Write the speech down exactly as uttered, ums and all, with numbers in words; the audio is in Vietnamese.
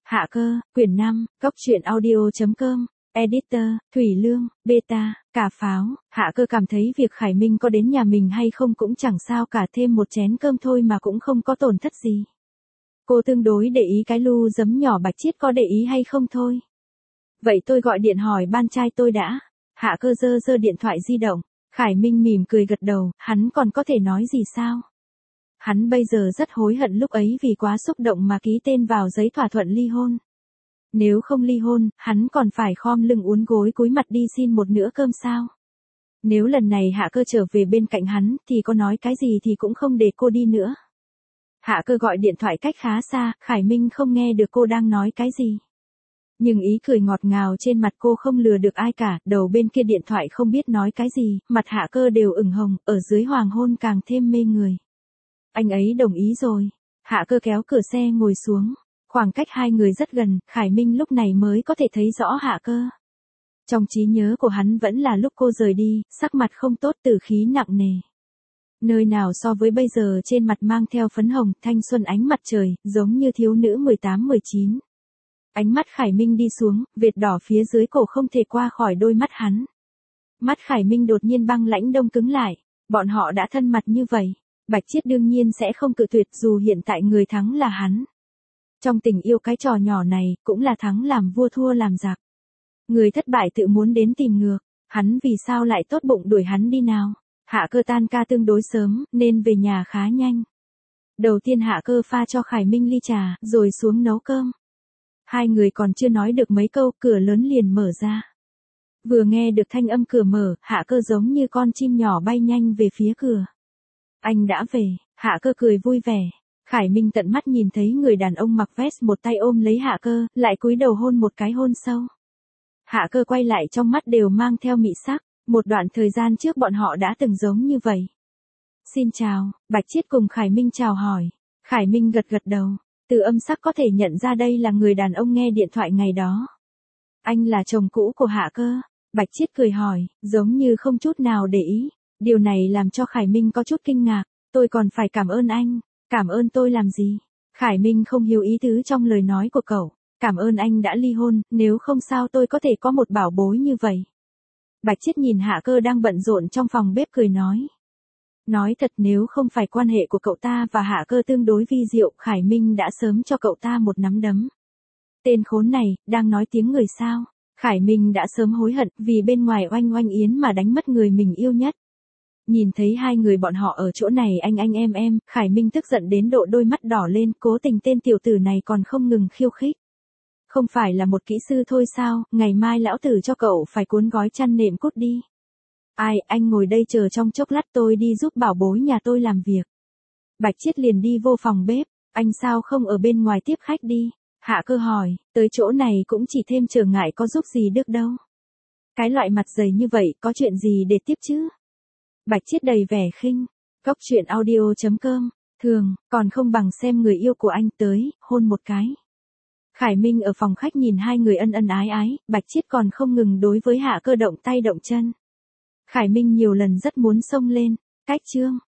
Hạ cơ, quyển năm, góc truyện audio chấm com, editor, Thủy Lương, beta, cà pháo. Hạ cơ cảm thấy việc Khải Minh có đến nhà mình hay không cũng chẳng sao cả, thêm một chén cơm thôi mà cũng không có tổn thất gì. Cô tương đối để ý cái lu giấm nhỏ Bạch Chiết có để ý hay không thôi. Vậy tôi gọi điện hỏi ban trai tôi đã. Hạ cơ giơ giơ điện thoại di động. Khải Minh mỉm cười gật đầu, hắn còn có thể nói gì sao? Hắn bây giờ rất hối hận lúc ấy vì quá xúc động mà ký tên vào giấy thỏa thuận ly hôn. Nếu không ly hôn, hắn còn phải khom lưng uốn gối cúi mặt đi xin một nửa cơm sao? Nếu lần này Hạ cơ trở về bên cạnh hắn thì có nói cái gì thì cũng không để cô đi nữa. Hạ cơ gọi điện thoại cách khá xa, Khải Minh không nghe được cô đang nói cái gì. Nhưng ý cười ngọt ngào trên mặt cô không lừa được ai cả, đầu bên kia điện thoại không biết nói cái gì, mặt Hạ cơ đều ửng hồng, ở dưới hoàng hôn càng thêm mê người. Anh ấy đồng ý rồi. Hạ cơ kéo cửa xe ngồi xuống. Khoảng cách hai người rất gần, Khải Minh lúc này mới có thể thấy rõ Hạ cơ. Trong trí nhớ của hắn vẫn là lúc cô rời đi, sắc mặt không tốt, tử khí nặng nề. Nơi nào so với bây giờ, trên mặt mang theo phấn hồng, thanh xuân ánh mặt trời, giống như thiếu nữ mười tám mười chín. Ánh mắt Khải Minh đi xuống, vệt đỏ phía dưới cổ không thể qua khỏi đôi mắt hắn. Mắt Khải Minh đột nhiên băng lãnh đông cứng lại. Bọn họ đã thân mật như vậy. Bạch Chiết đương nhiên sẽ không cự tuyệt dù hiện tại người thắng là hắn. Trong tình yêu cái trò nhỏ này, cũng là thắng làm vua thua làm giặc. Người thất bại tự muốn đến tìm ngược, hắn vì sao lại tốt bụng đuổi hắn đi nào. Hạ cơ tan ca tương đối sớm, nên về nhà khá nhanh. Đầu tiên Hạ cơ pha cho Khải Minh ly trà, rồi xuống nấu cơm. Hai người còn chưa nói được mấy câu, cửa lớn liền mở ra. Vừa nghe được thanh âm cửa mở, Hạ cơ giống như con chim nhỏ bay nhanh về phía cửa. Anh đã về. Hạ cơ cười vui vẻ. Khải Minh tận mắt nhìn thấy người đàn ông mặc vest một tay ôm lấy Hạ cơ, lại cúi đầu hôn một cái hôn sâu. Hạ cơ quay lại trong mắt đều mang theo mị sắc, một đoạn thời gian trước bọn họ đã từng giống như vậy. Xin chào, Bạch Chiết cùng Khải Minh chào hỏi. Khải Minh gật gật đầu, từ âm sắc có thể nhận ra đây là người đàn ông nghe điện thoại ngày đó. Anh là chồng cũ của Hạ cơ. Bạch Chiết cười hỏi, giống như không chút nào để ý. Điều này làm cho Khải Minh có chút kinh ngạc. Tôi còn phải cảm ơn anh. Cảm ơn tôi làm gì? Khải Minh không hiểu ý tứ trong lời nói của cậu. Cảm ơn anh đã ly hôn, nếu không sao tôi có thể có một bảo bối như vậy. Bạch Chiết nhìn Hạ cơ đang bận rộn trong phòng bếp cười nói. Nói thật, nếu không phải quan hệ của cậu ta và Hạ cơ tương đối vi diệu, Khải Minh đã sớm cho cậu ta một nắm đấm. Tên khốn này, đang nói tiếng người sao? Khải Minh đã sớm hối hận vì bên ngoài oanh oanh yến mà đánh mất người mình yêu nhất. Nhìn thấy hai người bọn họ ở chỗ này anh anh em em, Khải Minh tức giận đến độ đôi mắt đỏ lên, cố tình tên tiểu tử này còn không ngừng khiêu khích. Không phải là một kỹ sư thôi sao, ngày mai lão tử cho cậu phải cuốn gói chăn nệm cút đi. Ai, anh ngồi đây chờ trong chốc lát tôi đi giúp bảo bối nhà tôi làm việc. Bạch Chiết liền đi vô phòng bếp, anh sao không ở bên ngoài tiếp khách đi. Hạ cơ hỏi, tới chỗ này cũng chỉ thêm trở ngại có giúp gì được đâu. Cái loại mặt dày như vậy có chuyện gì để tiếp chứ? Bạch Chiết đầy vẻ khinh. Góc truyện audio chấm com, thường, còn không bằng xem người yêu của anh tới, hôn một cái. Khải Minh ở phòng khách nhìn hai người ân ân ái ái, Bạch Chiết còn không ngừng đối với Hạ cơ động tay động chân. Khải Minh nhiều lần rất muốn xông lên, cách chương.